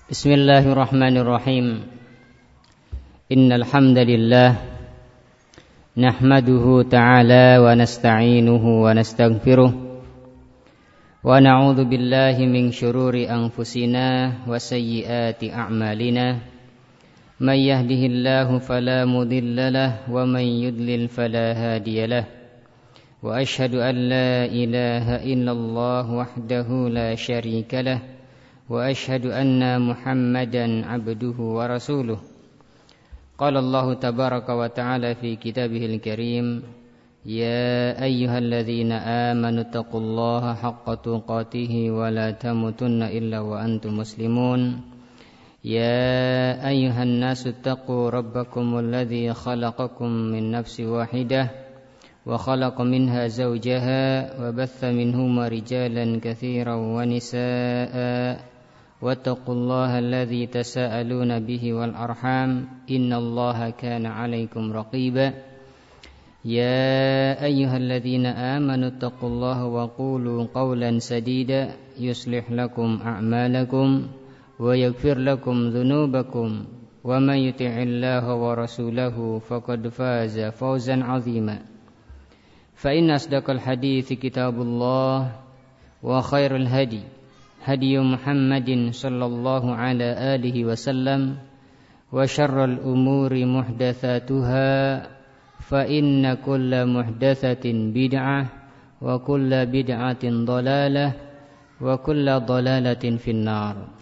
Bismillahirrahmanirrahim. Innal hamdalillah nahmaduhu ta'ala wa nasta'inuhu wa nastaghfiruh wa na'udzu billahi min syururi anfusina wa sayyiati a'malina. May yahdihillahu fala mudilla lahu wa may yudlil fala hadiyalah. Wa asyhadu an la ilaha illallah wahdahu la syarika lah. Wa asyhadu anna Muhammadan abduhu wa rasuluh. Qala Allah tabaraka wa ta'ala fi kitabihil karim, ya ayyuhalladzina amanu taqullaha haqqa tuqatih wa la tamutunna illa wa antum muslimun. Ya ayyuhan nasu taqu rabbakumul ladzi khalaqakum min nafsin wahidah wa khalaqa minha zawjaha wa batha minhuma rijalan katsiran wa nisaa'a. Wattaqullaha alladzi tasaaluna bihi wal arham innallaha kana 'alaikum raqiba. Ya ayyuhalladzina amanu taqullaha wa qulu qawlan sadida yuslih lakum a'malakum wa yaghfir lakum dhunubakum wa may yuti'illaha wa rasulahu faqad faza fawzan 'azima. Fa inna asdaqal hadithi kitabullah wa khairul hadi hadi Muhammadin sallallahu ala alihi wasallam wa syarrul umuri muhdatsatuha fa inna kulla muhdatsatin bid'ah wa kulla bid'atin dhalalah wa kulla dhalalatin finnar.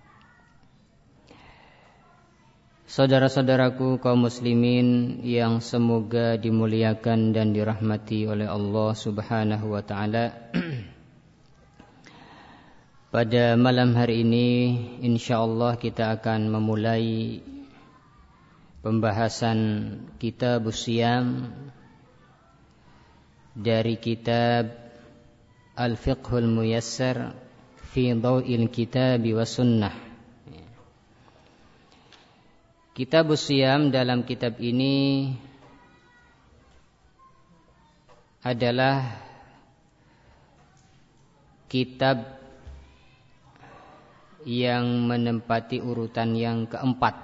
Saudara-saudaraku kaum muslimin yang semoga dimuliakan dan dirahmati oleh Allah Subhanahu wa taala. Pada malam hari ini insyaallah kita akan memulai pembahasan kitab Siyam dari kitab Al-Fiqhul Muyassar fi Dhaw'il Kitab wa Sunnah. Kitab Siyam dalam kitab ini adalah kitab yang menempati urutan yang keempat.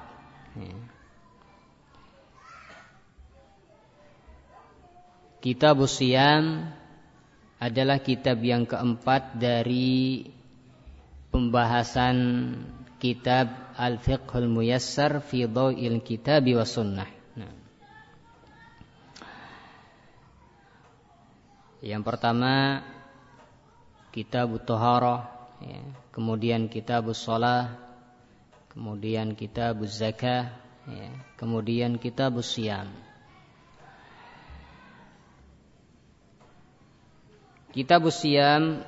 Kitab Siyam adalah kitab yang keempat dari pembahasan kitab Al-Fiqhul Muyassar fi Dhaw'il Kitab wa Sunnah. Yang pertama Kitab Thaharah, kemudian Kitabus Shalah, kemudian Kitabuz Zakah, kemudian Kitabus Siyam. Kitabus Siyam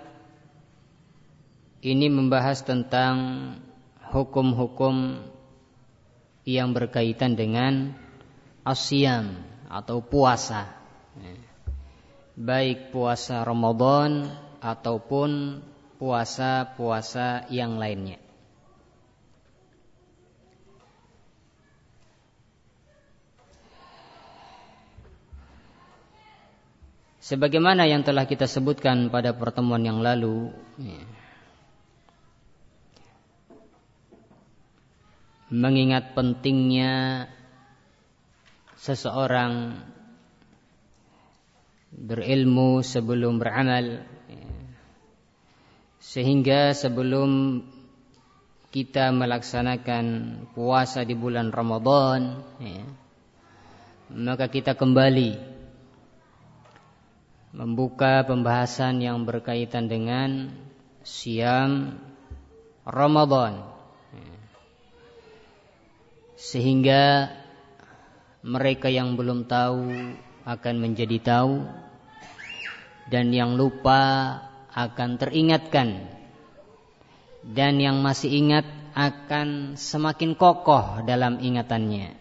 ini membahas tentang hukum-hukum yang berkaitan dengan as-siyam atau puasa, baik puasa Ramadan ataupun puasa-puasa yang lainnya. Sebagaimana yang telah kita sebutkan pada pertemuan yang lalu, mengingat pentingnya seseorang berilmu sebelum beramal, sehingga sebelum kita melaksanakan puasa di bulan Ramadan, maka kita kembali membuka pembahasan yang berkaitan dengan Siyam Ramadan, sehingga mereka yang belum tahu akan menjadi tahu, dan yang lupa akan teringatkan, dan yang masih ingat akan semakin kokoh dalam ingatannya.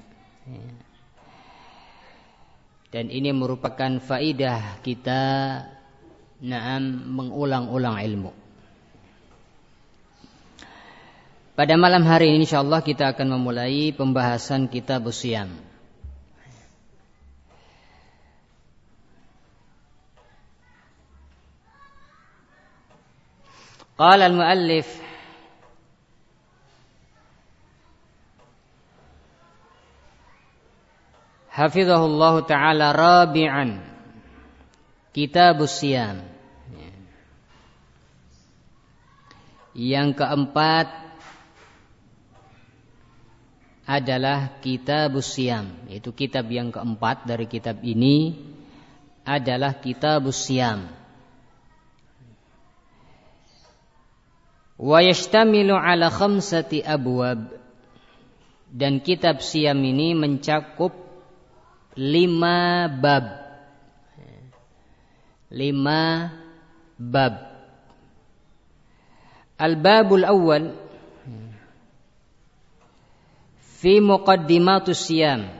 Dan ini merupakan faidah kita mengulang-ulang ilmu. Pada malam hari ini insyaallah kita akan memulai pembahasan kitab Siyam. Qala al-muallif hafizahullah ta'ala rabi'an, Kitabus Siyam. Yang keempat adalah Kitabus Siyam, yaitu kitab yang keempat dari kitab ini adalah Kitabus Siyam. Wa yashtamilu ala khamsati abwab, dan kitab Siyam ini mencakup 5 bab. 5 bab. Al-babul awal fi muqaddimatus siyam.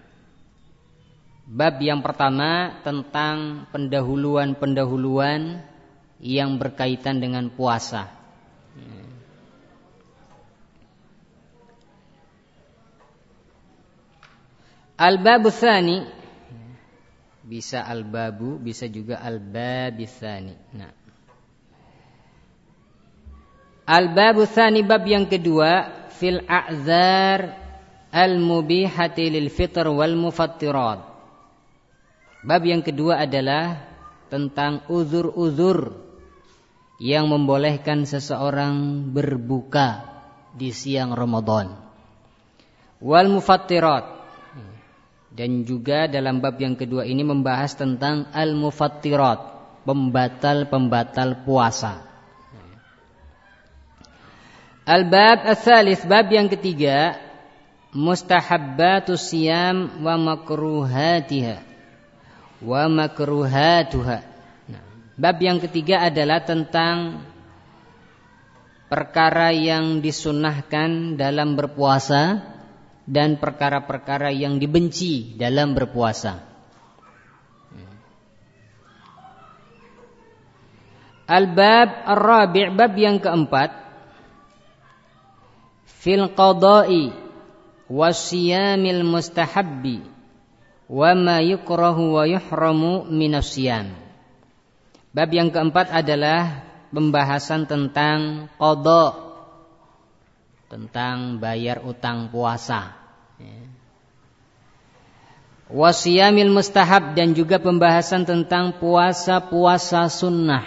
Bab yang pertama tentang pendahuluan-pendahuluan yang berkaitan dengan puasa. Al-babu tsani, bisa al-babu, bisa juga al-babi tsani. Nah, al-babu tsani, bab yang kedua, fil a'dzar al-mubihati lil fitr wal mufattirat. Bab yang kedua adalah tentang uzur-uzur yang membolehkan seseorang berbuka di siang Ramadan. Wal mufattirat, dan juga dalam bab yang kedua ini membahas tentang al-mufattirat, pembatal-pembatal puasa. Al-bab ats-tsalits, bab yang ketiga, mustahabbatus siyam wa makruhatiha wa makruhatuha. Nah, bab yang ketiga adalah tentang perkara yang disunnahkan dalam berpuasa dan perkara-perkara yang dibenci dalam berpuasa. Al-bab ar-rabi', bab yang keempat, fil qada'i wasiyamil mustahabbi wa ma yukrahu wa yuhramu minas siyam. Bab yang keempat adalah pembahasan tentang qada, tentang bayar utang puasa. Wasiyamil mustahab, dan juga pembahasan tentang puasa-puasa sunnah.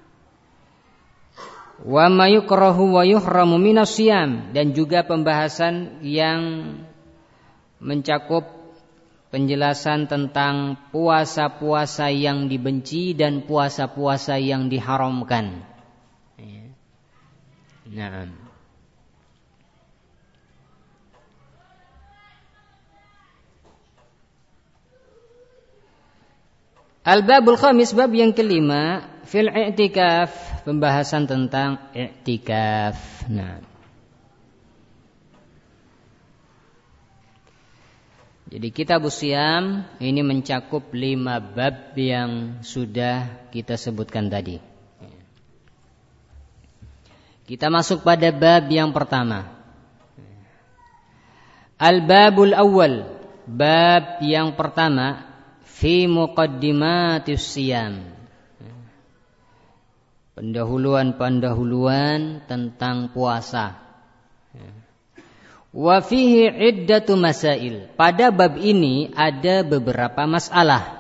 Wa ma yukrahu wa yuhramu minas siyam, dan juga pembahasan yang mencakup penjelasan tentang puasa-puasa yang dibenci dan puasa-puasa yang diharamkan. Naam. Al-babul khamis, bab yang kelima, fil i'tikaf, pembahasan tentang i'tikaf. Nah, jadi Kitabus Siyam ini mencakup 5 bab yang sudah kita sebutkan tadi. Kita masuk pada bab yang pertama. Al-babul awal, bab yang pertama, fi muqaddimatis siyam, pendahuluan-pendahuluan tentang puasa. Wa fihi iddatu masail, pada bab ini ada beberapa masalah.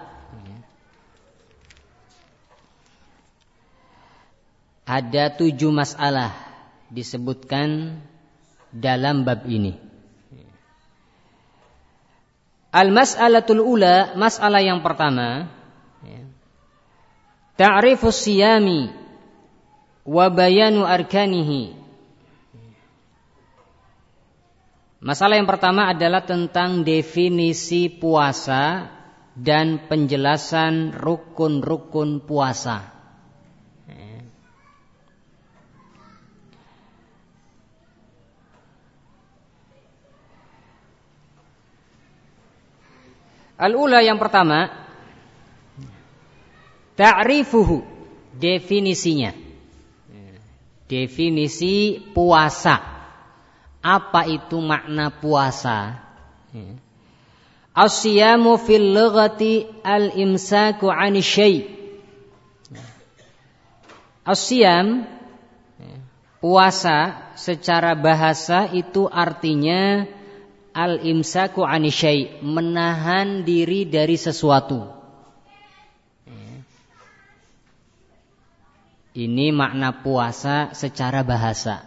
Ada 7 masalah disebutkan dalam bab ini. Al-mas'alatul ula, masalah yang pertama, ta'rifus siyami wa bayanu arkanihi. Masalah yang pertama adalah tentang definisi puasa dan penjelasan rukun-rukun puasa. Al-ula, yang pertama, ta'rifuhu, definisinya. Definisi puasa. Apa itu makna puasa? As-siyamu fil lughati al-imsaku 'ani syai'. As-siyam, puasa secara bahasa itu artinya al-imsaku 'ani syai', menahan diri dari sesuatu. Ini makna puasa secara bahasa.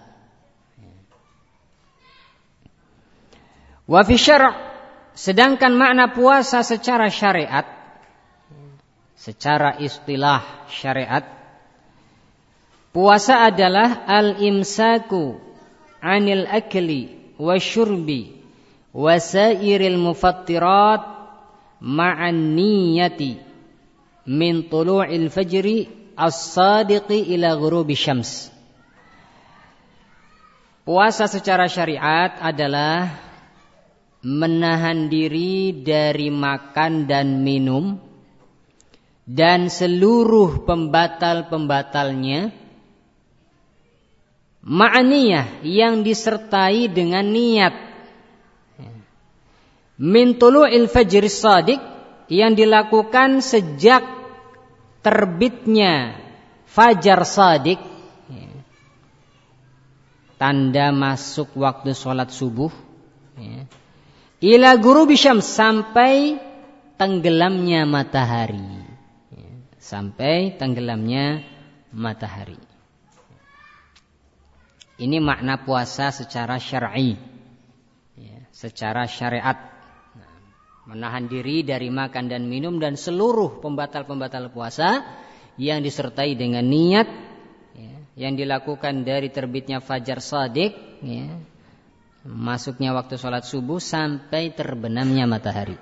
Wa fi syara', sedangkan makna puasa secara syariat, secara istilah syariat, puasa adalah al-imsaku 'anil akli wasyurbi wasairil mufattirat ma'an niyati min tulu'il fajri as-sadiqi ila ghurubi syams. Puasa secara syariat adalah menahan diri dari makan dan minum dan seluruh pembatal-pembatalnya, ma'aniyah yang disertai dengan niat, min tulu'il fajr as-sadiq yang dilakukan sejak terbitnya fajar shadiq, tanda masuk waktu sholat subuh, ila ghurubi syams, sampai tenggelamnya matahari, sampai tenggelamnya matahari. Ini makna puasa secara syar'i, secara syariat. Menahan diri dari makan dan minum dan seluruh pembatal-pembatal puasa yang disertai dengan niat, yang dilakukan dari terbitnya fajar shadiq, masuknya waktu sholat subuh sampai terbenamnya matahari.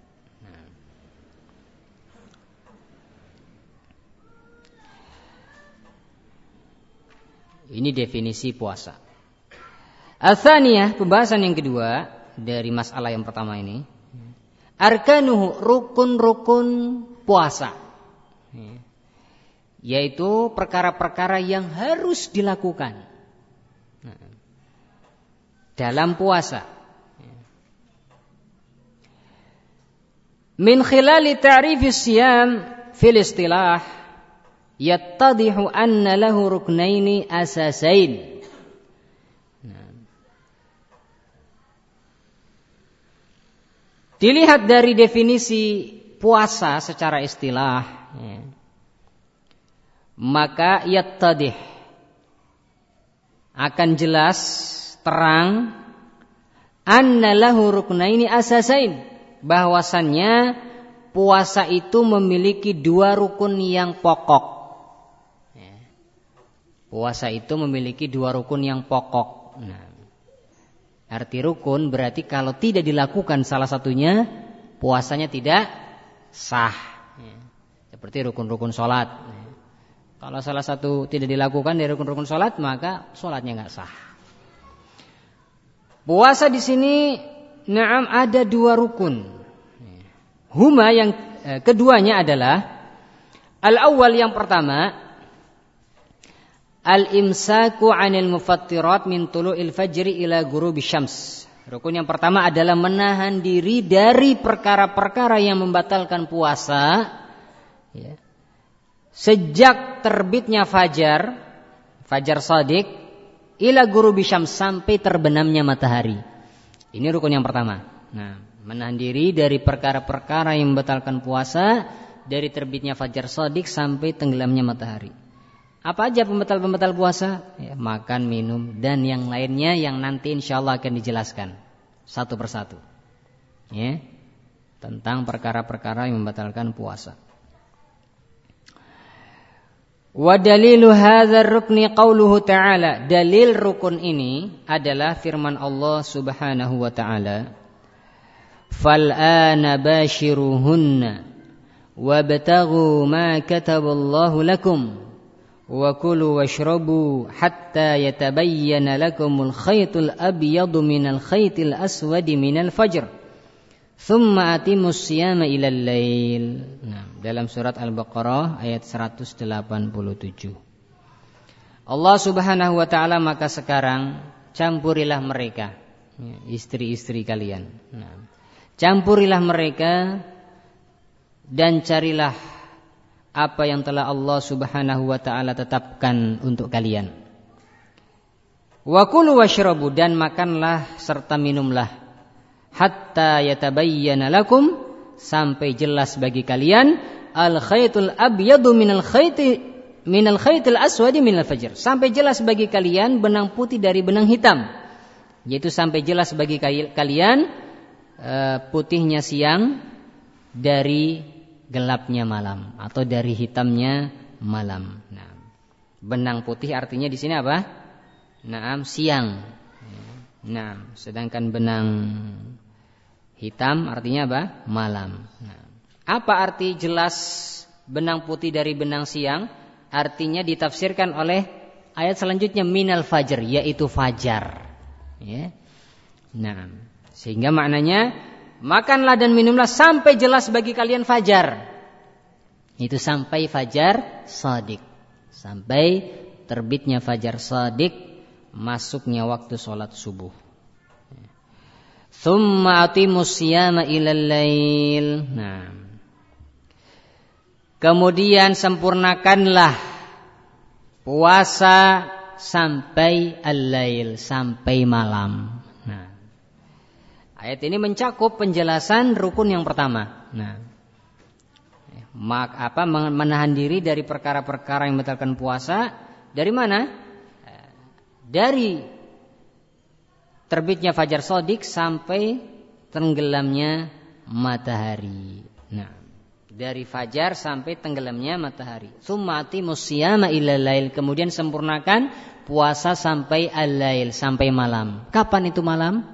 Ini definisi puasa. Al-thaniyah, pembahasan yang kedua dari masalah yang pertama ini. Arkanuhu, rukun-rukun puasa, yaitu perkara-perkara yang harus dilakukan dalam puasa. Min khilali ta'rifis siyam fil istilah yattadihu anna lahu ruknaini asasain. Dilihat dari definisi puasa secara istilah, maka yattadih, akan jelas terang, anna lahu ruknaini asasain, bahwasannya puasa itu memiliki dua rukun yang pokok. Puasa itu memiliki dua rukun yang pokok. Arti rukun berarti kalau tidak dilakukan salah satunya, puasanya tidak sah. Seperti rukun-rukun sholat. Kalau salah satu tidak dilakukan dari rukun-rukun sholat, maka sholatnya nggak sah. Puasa di sini, ada dua rukun. Huma, yang keduanya adalah al-awwal, yang pertama, al-imsaku 'anil mufattirat min tulu'il fajri ila ghurubi syams. Rukun yang pertama adalah menahan diri dari perkara-perkara yang membatalkan puasa, sejak terbitnya fajar shadiq, ila ghurubi syams, sampai terbenamnya matahari. Ini rukun yang pertama. Menahan diri dari perkara-perkara yang membatalkan puasa dari terbitnya fajar shadiq sampai tenggelamnya matahari. Apa aja pembatal-pembatal puasa? Makan, minum, dan yang lainnya yang nanti insyaallah akan dijelaskan satu persatu. Tentang perkara-perkara yang membatalkan puasa. Wa dalilu hadzal rukni qauluhu ta'ala. Dalil rukun ini adalah firman Allah Subhanahu wa ta'ala. Fal'ana bashiruhunna wabtaghu ma kataballahu lakum wa kulu washrabu hatta yatabayyana lakumul khaytul abyadu minal khaytil aswadi minal fajr thumma atimus siyama ilal lail. Dalam surat Al-Baqarah ayat 187. Allah Subhanahu wa ta'ala, maka sekarang campurilah mereka, istri-istri kalian. Campurilah mereka dan carilah apa yang telah Allah Subhanahu wa ta'ala tetapkan untuk kalian. Wa kulu washrabu, dan makanlah serta minumlah, hatta yatabayyana lakum, sampai jelas bagi kalian, al-khaytul abyadu minal khaytil aswadi minal fajr, sampai jelas bagi kalian benang putih dari benang hitam, yaitu sampai jelas bagi kalian putihnya siang dari gelapnya malam atau dari hitamnya malam. Nah, benang putih artinya di sini apa? Naam, siang. Nah, sedangkan benang hitam artinya apa? Malam. Nah, apa arti jelas benang putih dari benang siang? Artinya ditafsirkan oleh ayat selanjutnya, minal fajr, yaitu fajar. Ya. Nah, sehingga maknanya makanlah dan minumlah sampai jelas bagi kalian fajar. Itu sampai fajar shadiq, sampai terbitnya fajar shadiq, masuknya waktu sholat subuh. Tsumma atimus siyama ilal lail. Nah, kemudian sempurnakanlah puasa sampai al-lail, sampai malam. Nah, ayat ini mencakup penjelasan rukun yang pertama. Nah, menahan diri dari perkara-perkara yang membatalkan puasa. Dari mana? Dari terbitnya fajar shadiq sampai tenggelamnya matahari. Nah, dari fajar sampai tenggelamnya matahari. Tsumma atimus siyama ilal lail, kemudian sempurnakan puasa sampai al-lail, sampai malam. Kapan itu malam?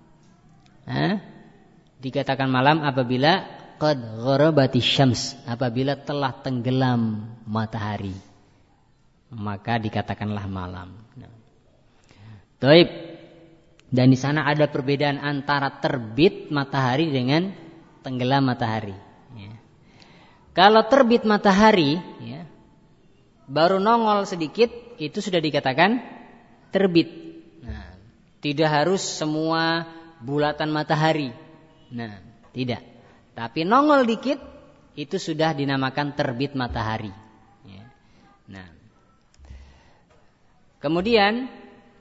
Dikatakan malam apabila qad gharabati syams, apabila telah tenggelam matahari, maka dikatakanlah malam. Nah. Taib. Dan di sana ada perbedaan antara terbit matahari dengan tenggelam matahari. Ya. Kalau terbit matahari, ya, baru nongol sedikit, itu sudah dikatakan terbit. Nah, tidak harus semua bulatan matahari. Nah, tidak. Tapi nongol dikit, itu sudah dinamakan terbit matahari. Ya. Nah, kemudian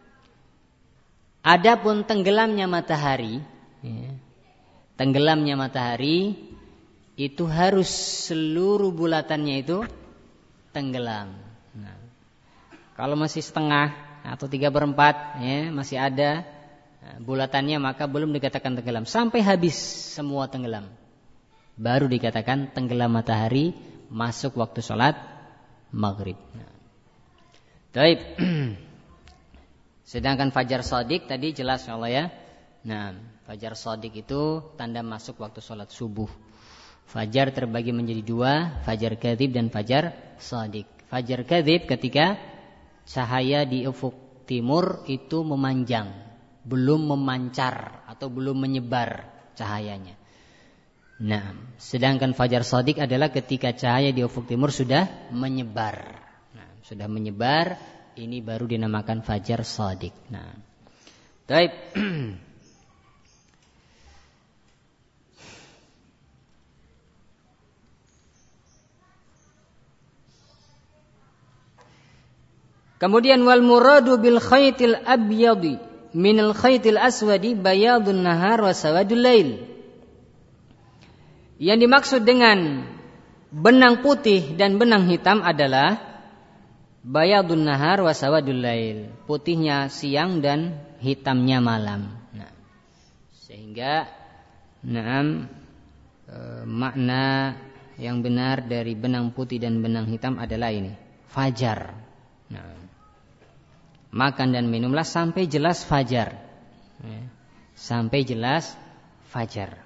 adapun tenggelamnya matahari, ya, tenggelamnya matahari itu harus seluruh bulatannya itu tenggelam. Nah, kalau masih setengah atau 3/4, ya, masih ada bulatannya, maka belum dikatakan tenggelam. Sampai habis semua tenggelam, baru dikatakan tenggelam matahari, masuk waktu sholat maghrib. Nah. Baik. Sedangkan fajar shadiq tadi jelas insyaallah ya. Nah, fajar shadiq itu tanda masuk waktu sholat subuh. Fajar terbagi menjadi 2, fajar kadzib dan fajar shadiq. Fajar kadzib ketika cahaya di ufuk timur itu memanjang, belum memancar atau belum menyebar cahayanya. Nah, sedangkan fajar shadiq adalah ketika cahaya di ufuk timur sudah menyebar. Nah, sudah menyebar, ini baru dinamakan fajar shadiq. Nah, baik. Kemudian wal muradu bil khaytil abyadi minal khaytil aswadi bayadun nahar wa sawadul lail. Yang dimaksud dengan benang putih dan benang hitam adalah bayadun nahar wa sawadul lail, putihnya siang dan hitamnya malam. Nah, sehingga makna yang benar dari benang putih dan benang hitam adalah ini, fajar. Nah, makan dan minumlah sampai jelas fajar, sampai jelas fajar.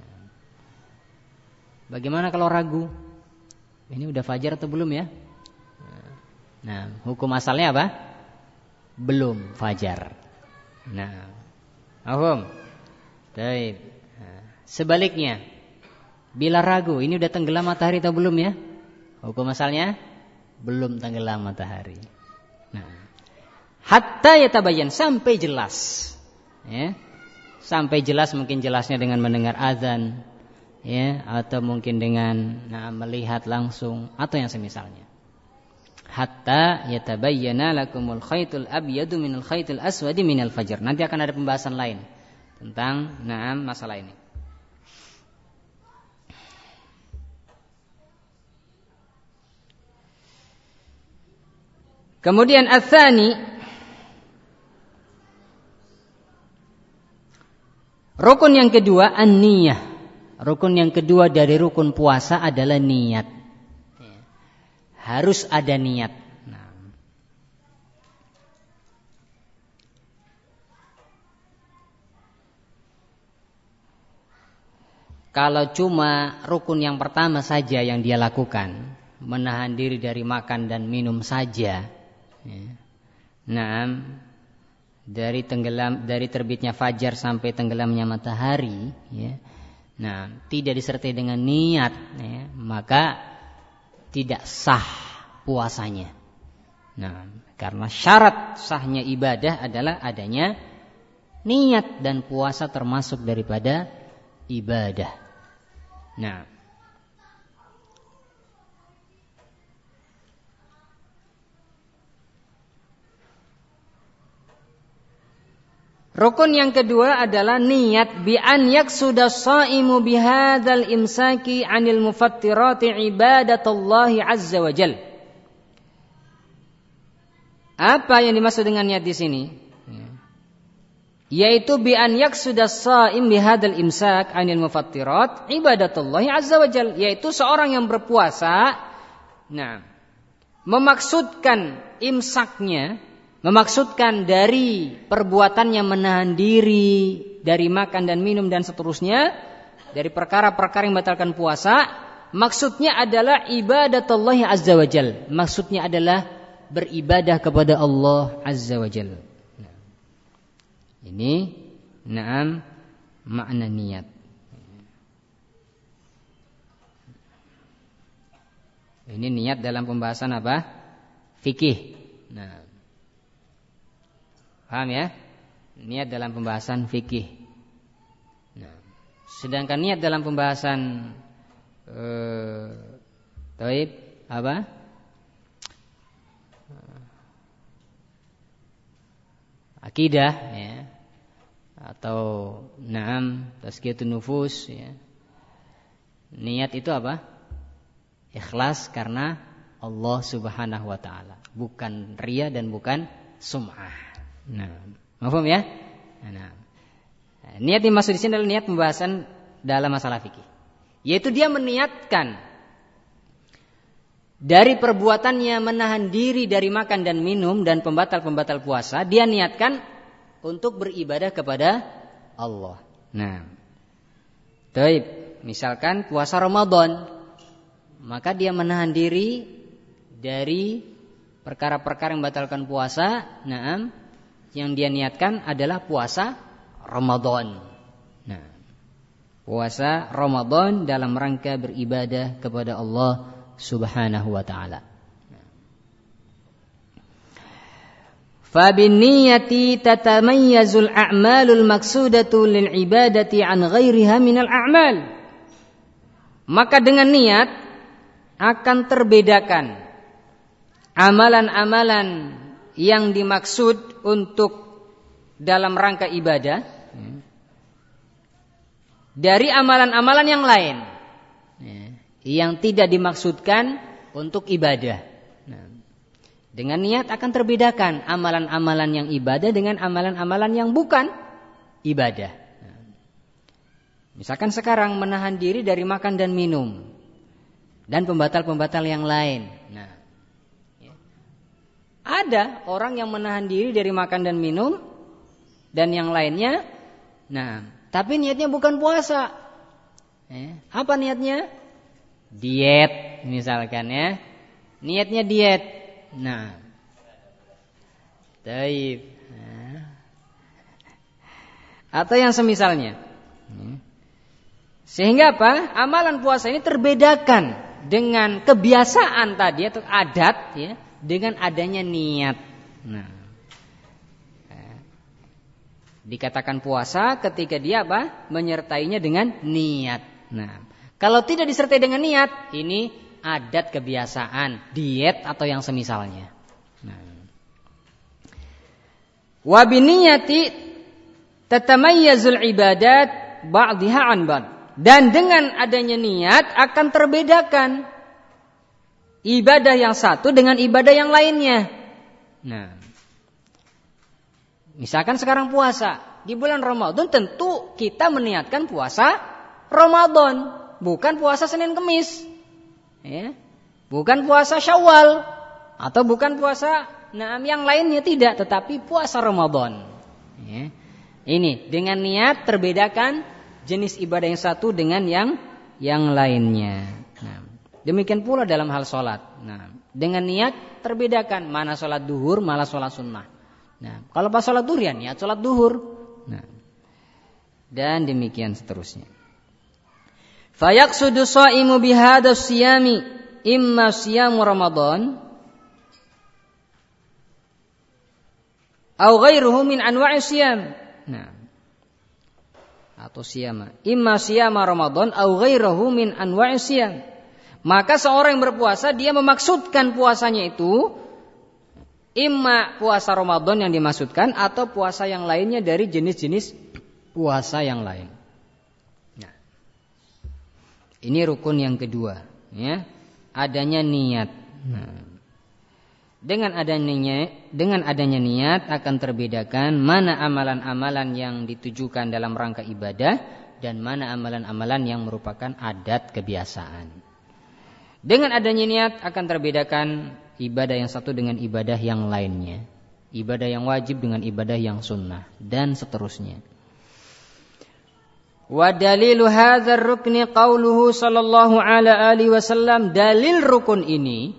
Bagaimana kalau ragu? Ini udah fajar atau belum ya? Nah, hukum asalnya apa? Belum fajar. Nah, paham? Baik. Sebaliknya, bila ragu, ini udah tenggelam matahari atau belum ya? Hukum asalnya belum tenggelam matahari. Nah, hatta yatabayyan, sampai jelas. Ya. Sampai jelas, mungkin jelasnya dengan mendengar azan, ya, atau mungkin dengan melihat langsung atau yang semisalnya. Hatta yatabayyana lakumul khaytul abyadu minal khaytil aswadi minal fajr. Nanti akan ada pembahasan lain tentang masalah ini. Kemudian ats-tsani, rukun yang kedua an-niyah. Rukun yang kedua dari rukun puasa adalah niat. Harus ada niat. Kalau cuma rukun yang pertama saja yang dia lakukan, menahan diri dari makan dan minum saja, dari terbitnya fajar sampai tenggelamnya matahari, tidak disertai dengan niat, maka tidak sah puasanya. Karena syarat sahnya ibadah adalah adanya niat, dan puasa termasuk daripada ibadah. Rukun yang kedua adalah niat bi an yaqsuda shaimu bihadzal imsaki 'anil mufattirati ibadatullahi azza wa jalla. Apa yang dimaksud dengan niat di sini? Yaitu bi an yaqsuda shaim bihadzal imsak 'anil mufattirat ibadatullahi azza wa jalla, yaitu seorang yang berpuasa memaksudkan imsaknya, memaksudkan dari perbuatannya menahan diri dari makan dan minum dan seterusnya, dari perkara-perkara yang membatalkan puasa, maksudnya adalah ibadatullahi azza wa jalla, maksudnya adalah beribadah kepada Allah azza wa jalla. Ini makna niat. Ini niat dalam pembahasan apa? Fikih. Paham ya? Niat dalam pembahasan fikih. Sedangkan niat dalam pembahasan taib apa? Akidah, atau tazkiyatun nufus, Niat itu apa? Ikhlas karena Allah Subhanahu wa taala, bukan riya dan bukan sum'ah. Paham ya? Niat dimaksud di sini adalah niat pembahasan dalam masalah fikih, yaitu dia meniatkan dari perbuatannya menahan diri dari makan dan minum dan pembatal-pembatal puasa, dia niatkan untuk beribadah kepada Allah. Misalkan puasa Ramadan, maka dia menahan diri dari perkara-perkara yang membatalkan puasa. Yang dia niatkan adalah puasa Ramadan. Puasa Ramadan dalam rangka beribadah kepada Allah Subhanahu wa ta'ala. Fabinniyati tatamayyazul a'malul maksudatu lil ibadati an ghairiha minal a'mal. Maka dengan niat akan terbedakan amalan-amalan yang dimaksud untuk dalam rangka ibadah dari amalan-amalan yang lain yang tidak dimaksudkan untuk ibadah. Dengan niat akan terbedakan amalan-amalan yang ibadah dengan amalan-amalan yang bukan ibadah. Misalkan sekarang menahan diri dari makan dan minum dan pembatal-pembatal yang lain. Ada orang yang menahan diri dari makan dan minum dan yang lainnya. Tapi niatnya bukan puasa. Apa niatnya? Diet misalkan ya. Niatnya diet. Taib. Atau yang semisalnya. Sehingga apa? Amalan puasa ini terbedakan dengan kebiasaan tadi atau adat ya, dengan adanya niat. Dikatakan puasa ketika dia apa? Menyertainya dengan niat. Kalau tidak disertai dengan niat, ini adat kebiasaan, diet atau yang semisalnya. Wa biniyati Tatamayyazul ibadat ba'dhiha an ba'd. Dan dengan adanya niat akan terbedakan ibadah yang satu dengan ibadah yang lainnya. Nah, misalkan sekarang puasa, di bulan Ramadan tentu kita meniatkan puasa Ramadan, bukan puasa Senin Kemis. Ya. Bukan puasa Syawal atau bukan puasa yang lainnya, tidak, tetapi puasa Ramadan. Ya. Ini dengan niat terbedakan jenis ibadah yang satu dengan yang lainnya. Nah, demikian pula dalam hal sholat. Nah, dengan niat terbedakan mana sholat duhur, mana sholat sunnah. Nah, kalau pas sholat duhur ya niat sholat duhur. Nah, dan demikian seterusnya. Fayaqsudu shaimu bihadz siyami imma siyamu Ramadan aw ghairuhu min anwa'i siyam. Nah, atau siyama. Imma siyama Ramadan aw ghairuhu min anwa'i siyam. Maka seorang yang berpuasa dia memaksudkan puasanya itu imma puasa Ramadan yang dimaksudkan atau puasa yang lainnya dari jenis-jenis puasa yang lain. Nah, ini rukun yang kedua, ya. Adanya niat. Nah, dengan adanya niat akan terbedakan mana amalan-amalan yang ditujukan dalam rangka ibadah dan mana amalan-amalan yang merupakan adat kebiasaan. Dengan adanya niat akan terbedakan ibadah yang satu dengan ibadah yang lainnya, ibadah yang wajib dengan ibadah yang sunnah, dan seterusnya. Wa dalilu hadzal rukni qauluhu sallallahu alaihi wasallam. Dalil rukun ini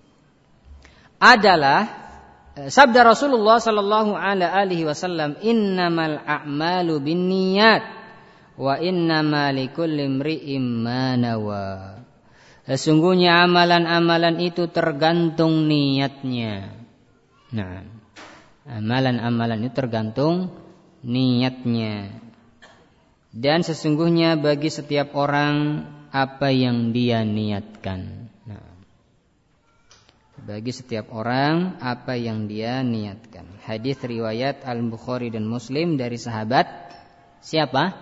adalah sabda Rasulullah sallallahu alaihi wasallam, innamal a'malu binniyat wa innamal likulli imri'in ma nawa. Sesungguhnya amalan-amalan itu tergantung niatnya. Nah, amalan-amalan itu tergantung niatnya. Dan sesungguhnya bagi setiap orang apa yang dia niatkan. Nah, bagi setiap orang apa yang dia niatkan. Hadis riwayat Al-Bukhari dan Muslim dari sahabat siapa?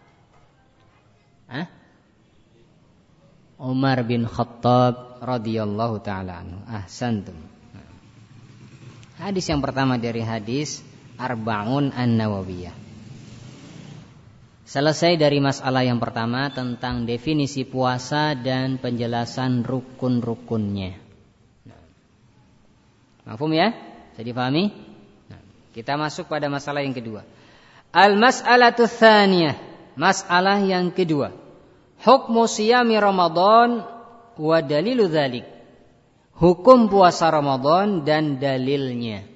Umar bin Khattab radhiyallahu taala anhu. Ahsantum. Hadis yang pertama dari hadis Arba'un An-Nawawiyah. Selesai dari masalah yang pertama tentang definisi puasa dan penjelasan rukun-rukunnya. Mafhum ya? Bisa dipahami? Nah, kita masuk pada masalah yang kedua. Al-mas'alatu tsaniyah. Masalah yang kedua. Hukmu siyami Ramadan wa dalilu dzalik. Hukum puasa Ramadan dan dalilnya.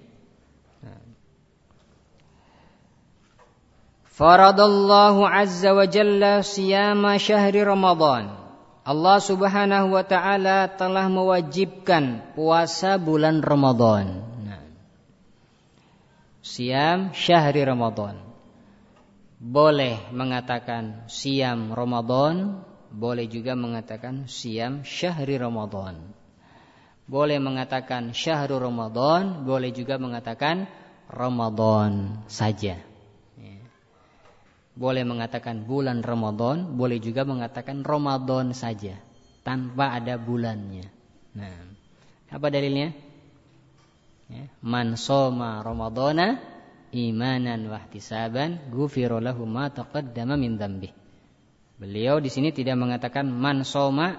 Faradallahu azza wa jalla siyama syahri Ramadan. Allah subhanahu wa ta'ala telah mewajibkan puasa bulan Ramadan. Siyam syahri Ramadan. Boleh mengatakan siyam Ramadan, boleh juga mengatakan siyam syahri Ramadan. Boleh mengatakan syahrul Ramadan, boleh juga mengatakan Ramadan saja. Boleh mengatakan bulan Ramadan, boleh juga mengatakan Ramadan saja, tanpa ada bulannya. Nah, apa dalilnya? Man shoma Ramadana imanan wahtisaban ghufira lahu ma taqaddama min dzambi. Beliau di sini tidak mengatakan man shoma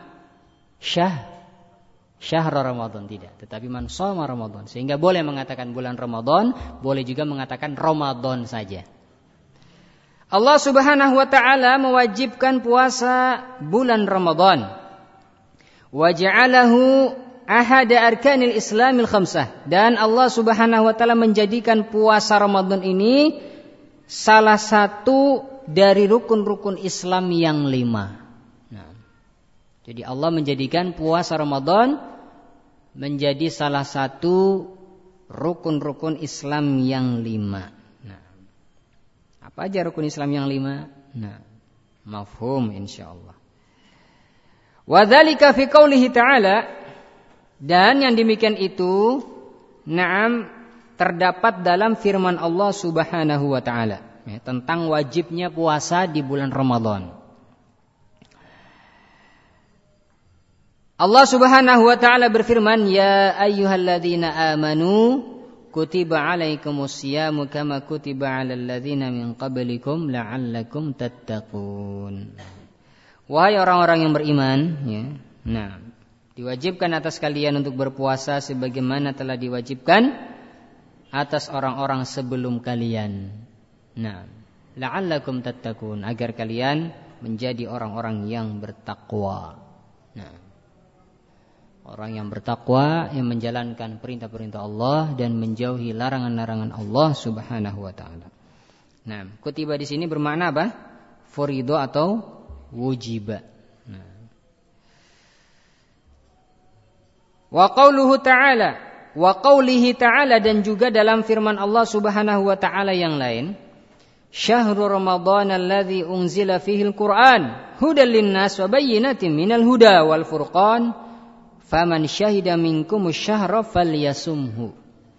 syahr Ramadan, tidak, tetapi man shoma Ramadan. Sehingga boleh mengatakan bulan Ramadan, boleh juga mengatakan Ramadan saja. Allah subhanahu wa ta'ala mewajibkan puasa bulan Ramadan. Wa ja'alahu ahada arkanil islamil khamsah. Dan Allah subhanahu wa ta'ala menjadikan puasa Ramadan ini salah satu dari rukun-rukun Islam yang 5. Nah, jadi Allah menjadikan puasa Ramadan menjadi salah satu rukun-rukun Islam yang 5. Apa aja rukun Islam yang 5? Nah, mafhum insyaallah. Wa dzalika fi qoulihi ta'ala, dan yang demikian itu terdapat dalam firman Allah Subhanahu wa taala, tentang wajibnya puasa di bulan Ramadan. Allah Subhanahu wa taala berfirman, "Ya ayyuhalladzina amanu kutiba alaikumusyamu kama kutiba 'alal ladzina min qablikum la'allakum tattaqun." Wahai orang-orang yang beriman, ya. Nah, diwajibkan atas kalian untuk berpuasa sebagaimana telah diwajibkan atas orang-orang sebelum kalian. Nah, la'allakum tattaqun, agar kalian menjadi orang-orang yang bertakwa. Nah, orang yang bertakwa yang menjalankan perintah-perintah Allah dan menjauhi larangan-larangan Allah Subhanahu wa taala. Nah, kutiba di sini bermakna apa? Furido atau wujiba. Nah. Wa qauluhu ta'ala, wa qaulihi ta'ala, dan juga dalam firman Allah Subhanahu wa taala yang lain, Syahrul Ramadan alladzi unzila fihi al-Qur'an hudan lin-nas wa bayyinatin minal huda wal furqan faman syahida minkumus syahra falyasumhu.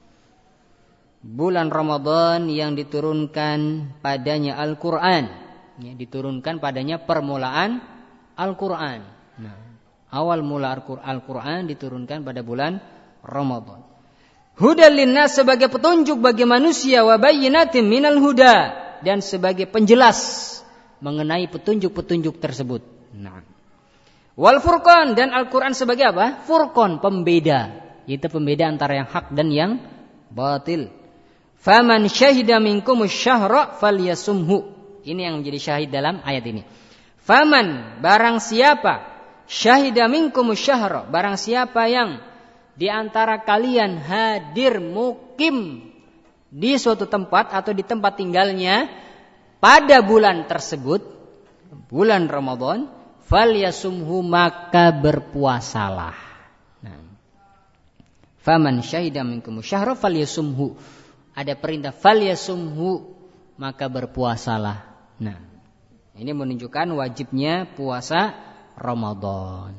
Bulan Ramadan yang diturunkan padanya Al-Qur'an, ya, diturunkan padanya permulaan Al-Qur'an. Nah, awal mula Al-Qur'an diturunkan pada bulan Ramadan. Hudan linnas, sebagai petunjuk bagi manusia, wa bayyinatin minal huda, dan sebagai penjelas mengenai petunjuk-petunjuk tersebut. Nah, wal furqan, dan Al-Quran sebagai apa? Furqan, pembeda, yaitu pembeda antara yang hak dan yang batil. Faman syahida minkumus syahra falyasumhu. Ini yang menjadi syahid dalam ayat ini. Faman, barang siapa, syahida minkumus syahra, barang siapa yang di antara kalian hadir mukim di suatu tempat atau di tempat tinggalnya pada bulan tersebut, bulan Ramadan, falyasumhu, maka berpuasalah. Nah, faman syahida minkum syahra falyasumhu, ada perintah falyasumhu, maka berpuasalah. Nah, ini menunjukkan wajibnya puasa Ramadan.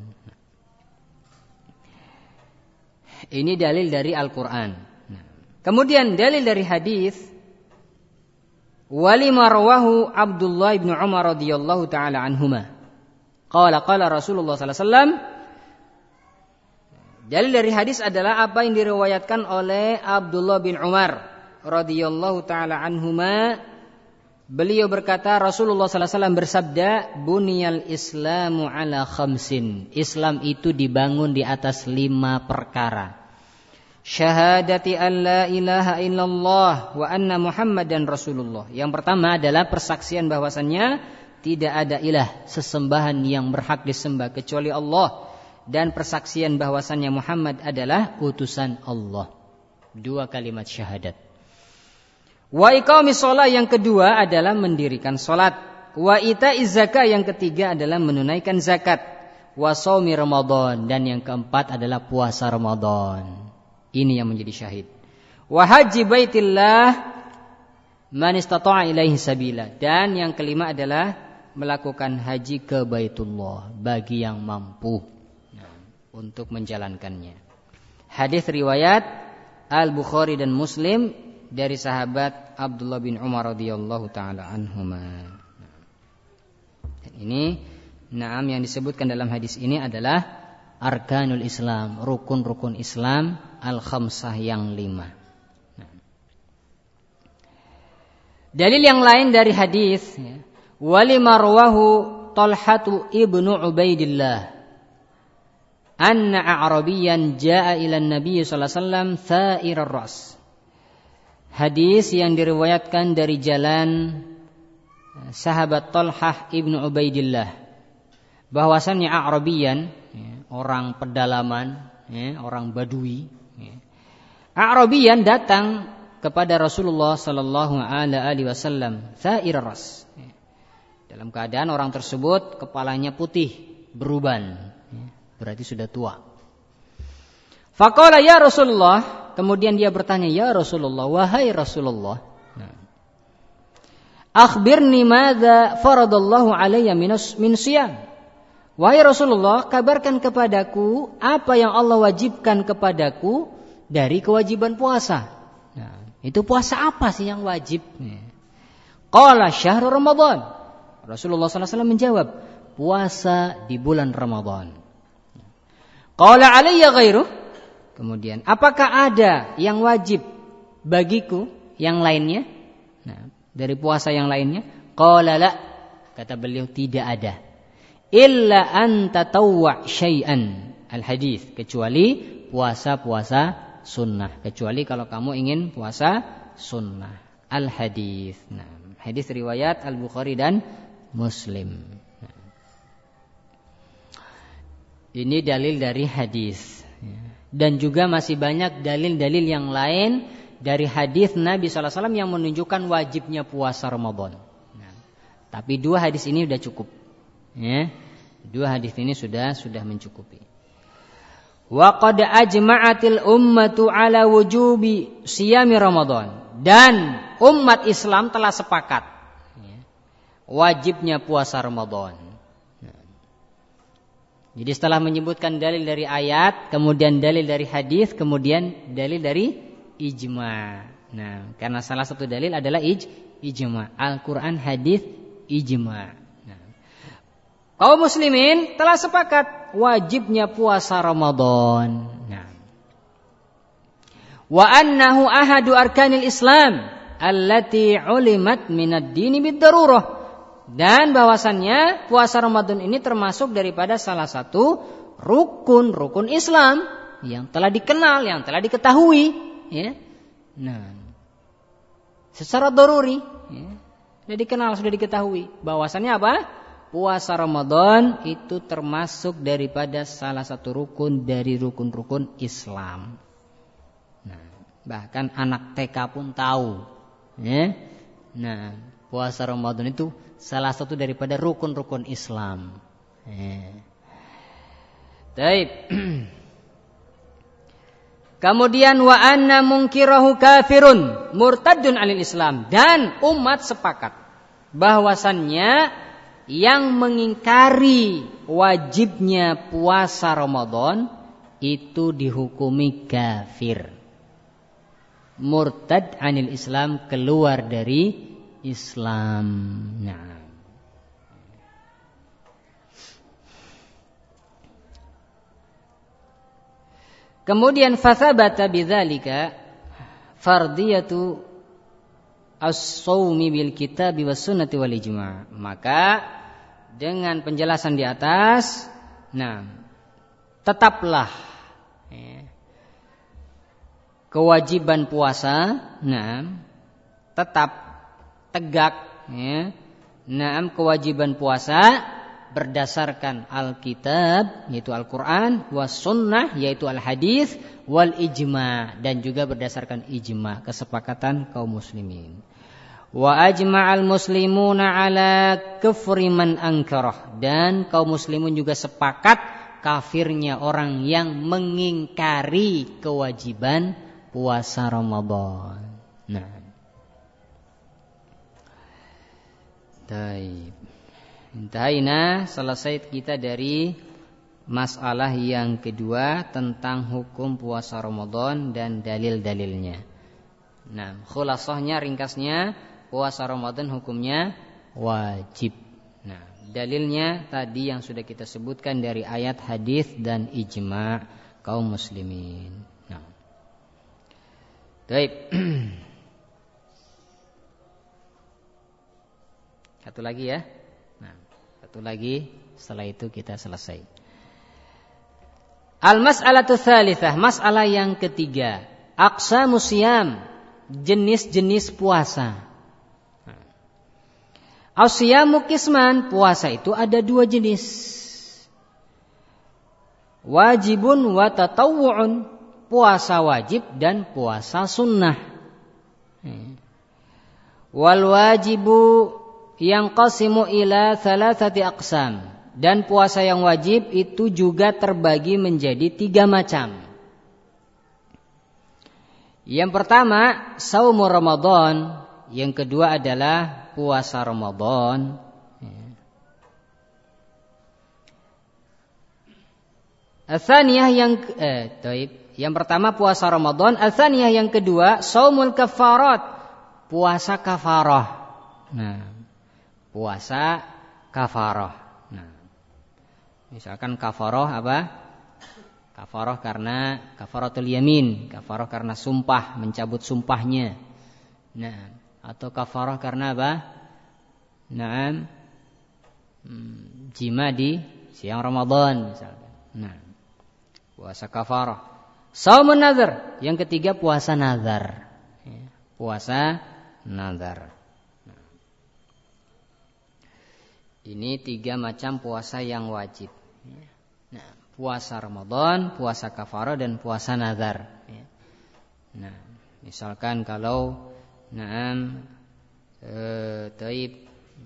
Ini dalil dari Al-Quran. Kemudian dalil dari hadis, walima rawahu Abdullah bin Umar radhiyallahu taala anhuma. Qala Rasulullah sallallahu alaihi wasallam. Dalil dari hadis adalah apa yang diriwayatkan oleh Abdullah bin Umar radhiyallahu taala anhuma. Beliau berkata, Rasulullah sallallahu alaihi wasallam bersabda, "Buniyal Islamu ala khamsin." Islam itu dibangun di atas 5 perkara. Syahadati an la ilaha illallah wa anna Muhammadan Rasulullah. Yang pertama adalah persaksian bahwasannya tidak ada ilah sesembahan yang berhak disembah kecuali Allah, dan persaksian bahwasannya Muhammad adalah utusan Allah. 2 kalimat syahadat. Wa iqamis shalah, yang kedua adalah mendirikan salat. Wa itaiz zakat, yang ketiga adalah menunaikan zakat. Wa shaumi Ramadan, dan yang keempat adalah puasa Ramadan. Ini yang menjadi syahid. Wa haji baitillah man istata'a ilaihi sabila, dan yang kelima adalah melakukan haji ke Baitullah bagi yang mampu untuk menjalankannya. Hadis riwayat Al-Bukhari dan Muslim dari sahabat Abdullah bin Umar radhiyallahu taala anhuma. Dan ini yang disebutkan dalam hadis ini adalah arkanul Islam, rukun-rukun Islam al-khamsah yang 5. Dalil yang lain dari hadis, walima rawahu Talhatu ibnu Ubaidillah anna a'rabiyyan jaa'a ila an-nabiy sallallahu alaihi wasallam tha'irar ras. Hadis yang diriwayatkan dari jalan sahabat Talhah ibnu Ubaidillah, bahwasannya a'rabiyyan, orang pedalaman, orang Badui, a'rabiyyan datang kepada Rasulullah sallallahu alaihi wasallam tha'irar ras, dalam keadaan orang tersebut kepalanya putih beruban, berarti sudah tua. Faqala ya Rasulullah, kemudian dia bertanya, ya Rasulullah, wahai Rasulullah, akhbirni madza faradallahu alayya min siyam. Wahai Rasulullah, kabarkan kepadaku apa yang Allah wajibkan kepadaku dari kewajiban puasa. Itu puasa apa sih yang wajib? Qala syahru Ramadan. Rasulullah SAW menjawab, puasa di bulan Ramadan. Qala alayya ghairuh. Kemudian, apakah ada yang wajib bagiku yang lainnya? Nah, dari puasa yang lainnya? Qala la. Kata beliau, tidak ada. Illa an tatawwa' syai'an. Al-hadis, kecuali puasa-puasa sunnah. Kecuali kalau kamu ingin puasa sunnah. Al-hadis. Nah, hadis riwayat Al-Bukhari dan Muslim. Nah, ini dalil dari hadis. Dan juga masih banyak dalil-dalil yang lain dari hadis Nabi SAW yang menunjukkan wajibnya puasa Ramadan. Nah, tapi 2 hadis ini sudah cukup. Ya, 2 hadis ini sudah mencukupi. Wa qad ajma'atil ummatu ala wujubi siyami Ramadan. Dan umat Islam telah sepakat wajibnya puasa Ramadan. Jadi setelah menyebutkan dalil dari ayat, kemudian dalil dari hadis, kemudian dalil dari ijma'. Nah, karena salah satu dalil adalah ijma'. Al-Quran, hadis, ijma'. Kaum muslimin telah sepakat wajibnya puasa Ramadan. Nah. Wa annahu ahadu arkanil Islam allati ulimat minad dini bid-darurah. Dan bahwasannya puasa Ramadan ini termasuk daripada salah satu rukun Islam yang telah dikenal, yang telah diketahui, ya. Nah, secara daruri, ya. Sudah dikenal, sudah diketahui bahwasannya apa? Puasa Ramadan itu termasuk daripada salah satu rukun dari rukun-rukun Islam. Nah, bahkan anak TK pun tahu, ya. Nah, puasa Ramadan itu salah satu daripada rukun-rukun Islam. Baik. Kemudian wa anna munkirahu kafirun murtadun 'anil Islam, dan umat sepakat bahwasannya yang mengingkari wajibnya puasa Ramadan itu dihukumi kafir. Murtad 'anil Islam, keluar dari Islam. Nah. Kemudian fathabata bidzalika fardiyatu as-shaumi bil kitabi was sunnati wal ijma'. Maka dengan penjelasan di atas, nah, tetaplah kewajiban puasa, nah, tetap tegak, ya. Nah, kewajiban puasa berdasarkan Alkitab, yaitu Al-Quran, was sunnah, yaitu Al-Hadis, wal ijma', dan juga berdasarkan ijma', kesepakatan kaum muslimin. Wa ajma'al muslimuna ala kufri man angkarah, dan kaum muslimun juga sepakat kafirnya orang yang mengingkari kewajiban puasa Ramadan. Nah, baik. Intaina, selesai kita dari masalah yang kedua tentang hukum puasa Ramadan dan dalil-dalilnya. Nah, khulasahnya, ringkasnya, puasa Ramadan hukumnya wajib. Nah, dalilnya tadi yang sudah kita sebutkan dari ayat, hadis, dan ijma' kaum muslimin. Nah, baik. Satu lagi ya. Nah, satu lagi, setelah itu kita selesai. Al-mas'alatu tsalitsah, masalah yang ketiga, aqsamus siyam, jenis-jenis puasa. As-siyamu qisman, puasa itu ada 2 jenis. Wajibun wa tatawwu'un, puasa wajib dan puasa sunnah. Wal wajibu yanqasimu ila 3 aqsam, dan puasa yang wajib itu juga terbagi menjadi 3 macam. Yang pertama, saumu Ramadan, yang kedua adalah puasa Ramadan. Al-thaniyah yang pertama puasa Ramadan, al-thaniyah yang kedua saumul kafarat, puasa kafarah. Nah, puasa kafarah. Nah, misalkan kafarah apa? Kafarah karena kafaratul yamin, kafarah karena sumpah, mencabut sumpahnya. Nah, atau kafarah karena apa? Nah, jima di siang Ramadan misalkan. Nah, puasa kafarah. Shaumun nazar, yang ketiga puasa nazar. Ya, puasa nazar. Nah, ini 3 macam puasa yang wajib. Nah, puasa Ramadan, puasa kafarah dan puasa nazar. Nah, misalkan kalau taib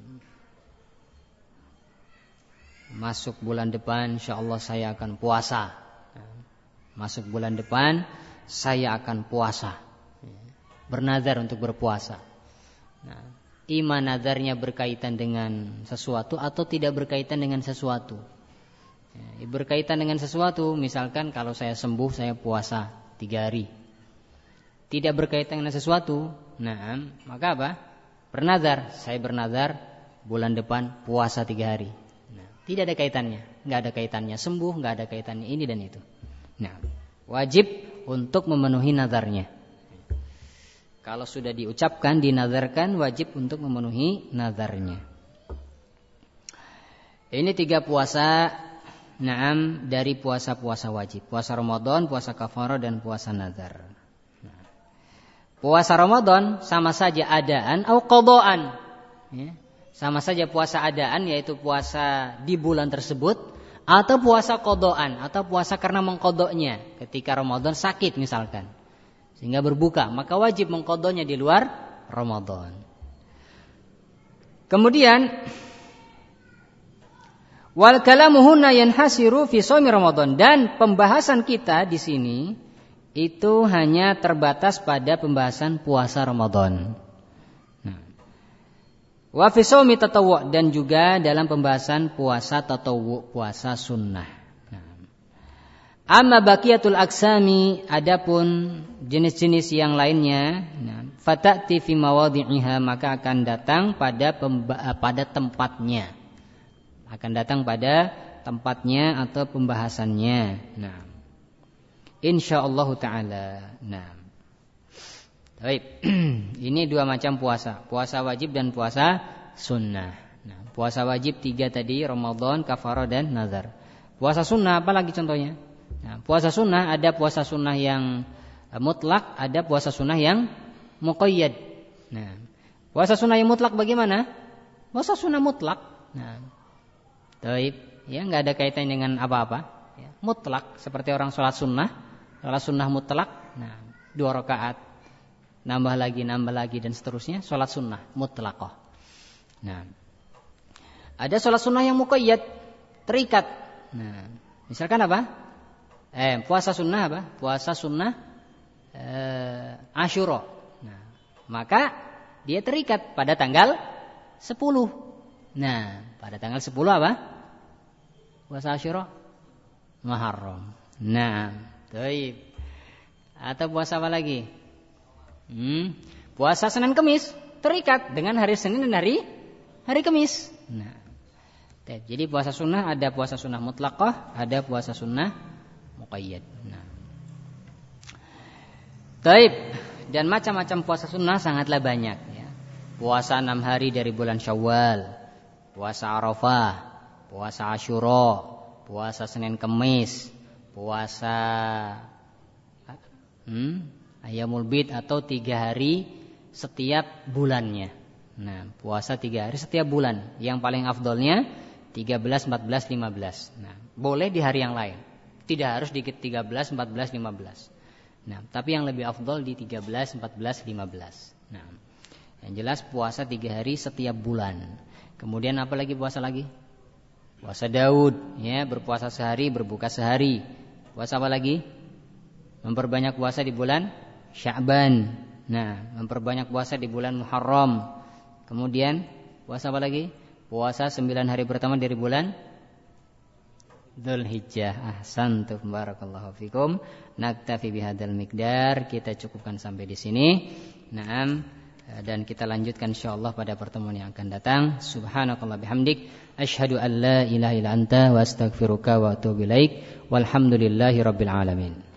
masuk bulan depan insyaallah saya akan puasa. Masuk bulan depan saya akan puasa. Bernazar untuk berpuasa. Nah, iman nazarnya berkaitan dengan sesuatu atau tidak berkaitan dengan sesuatu. Berkaitan dengan sesuatu, misalkan kalau saya sembuh saya puasa 3 hari. Tidak berkaitan dengan sesuatu, nah, maka apa? Bernazar, saya bernazar bulan depan puasa 3 hari. Nah, tidak ada kaitannya, nggak ada kaitannya sembuh, nggak ada kaitannya ini dan itu. Nah, wajib untuk memenuhi nazarnya. Kalau sudah diucapkan, dinazarkan, wajib untuk memenuhi nazarnya. Ini 3 puasa, naam, dari puasa-puasa wajib. Puasa Ramadan, puasa kafarah dan puasa nazar. Nah, puasa Ramadan sama saja adaan atau qadaan. Ya, sama saja puasa adaan yaitu puasa di bulan tersebut, atau puasa qadaan atau puasa karena mengqadanya ketika Ramadan sakit misalkan sehingga berbuka, maka wajib mengqadanya di luar Ramadan. Kemudian wal kalamu huna yanhasiru fi shaumi Ramadan, dan pembahasan kita di sini itu hanya terbatas pada pembahasan puasa Ramadan. Wa fi shaumi tatawwu, dan juga dalam pembahasan puasa tatawwu, puasa sunnah. Amma baqiyatul aqsami, adapun jenis-jenis yang lainnya, fatati fi mawadhi'iha, maka akan datang pada tempatnya. Akan datang pada tempatnya atau pembahasannya. Nah, insyaallah taala. Nah, baik. Ini 2 macam puasa, puasa wajib dan puasa sunnah. Nah, puasa wajib 3 tadi, Ramadan, kafarah dan nazar. Puasa sunnah apa lagi contohnya? Nah, puasa sunnah ada puasa sunnah yang mutlak, ada puasa sunnah yang muqayyad. Nah, puasa sunnah yang mutlak bagaimana? Puasa sunnah mutlak. Nah, baik, ya, nggak ada kaitan dengan apa-apa. Ya, mutlak seperti orang sholat sunnah mutlak. Nah, 2 rakaat, nambah lagi dan seterusnya, sholat sunnah mutlaqah. Nah, ada sholat sunnah yang muqayyad, terikat. Nah, misalkan apa? Puasa sunnah apa? Puasa sunnah Asyura. Nah, maka dia terikat pada tanggal 10. Nah, pada tanggal 10 apa? Puasa Asyura Muharram. Nah, baik. Atau puasa apa lagi? Puasa Senin Kemis, terikat dengan hari Senin dan hari Kemis. Nah, jadi puasa sunnah ada puasa sunnah mutlaqah, ada puasa sunnah muqayyad. Nah, baik. Dan macam-macam puasa sunnah sangatlah banyak. Ya. Puasa 6 hari dari bulan Syawal, puasa Arafah, puasa Asyura, puasa Senin Kemis, puasa Ayyamul Bid atau 3 hari setiap bulannya. Nah, puasa 3 hari setiap bulan. Yang paling afdolnya 13, 14, 15. Nah, boleh di hari yang lain. Tidak harus di 13, 14, 15. Nah, tapi yang lebih afdol di 13, 14, 15. Nah, yang jelas puasa 3 hari setiap bulan. Kemudian apa lagi puasa lagi? Puasa Daud, ya, berpuasa sehari, berbuka sehari. Puasa apa lagi? Memperbanyak puasa di bulan Sya'ban. Nah, memperbanyak puasa di bulan Muharram. Kemudian puasa apa lagi? Puasa 9 hari pertama dari bulan Dzulhijjah. Ahsantum, barakallahu fikum. Naktafi bihadzal miqdar. Kita cukupkan sampai di sini. Naam, Dan kita lanjutkan insyaallah pada pertemuan yang akan datang. Subhanakallah bihamdik, asyhadu an la ilaha illa anta wa astaghfiruka wa atubu ilaik. Walhamdulillahirabbil alamin.